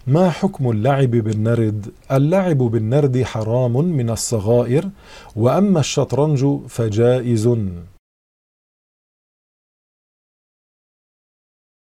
ما حكم اللعب بالنرد؟ اللعب بالنرد حرام من الصغائر، وأما الشطرنج فجائز.